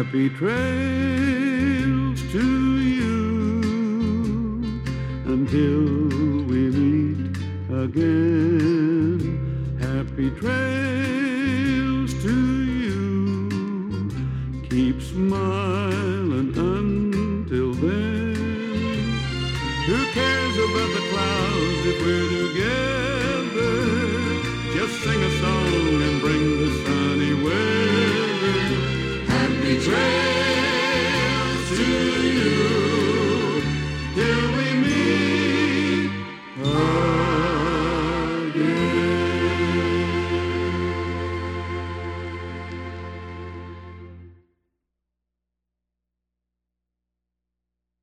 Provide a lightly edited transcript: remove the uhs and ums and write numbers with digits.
Happy trails to you until we meet again. Happy trails to you. Keep smiling until then. Who cares about the clouds if we're together? Just sing a song and bring the sunny weather. Happy trails to you.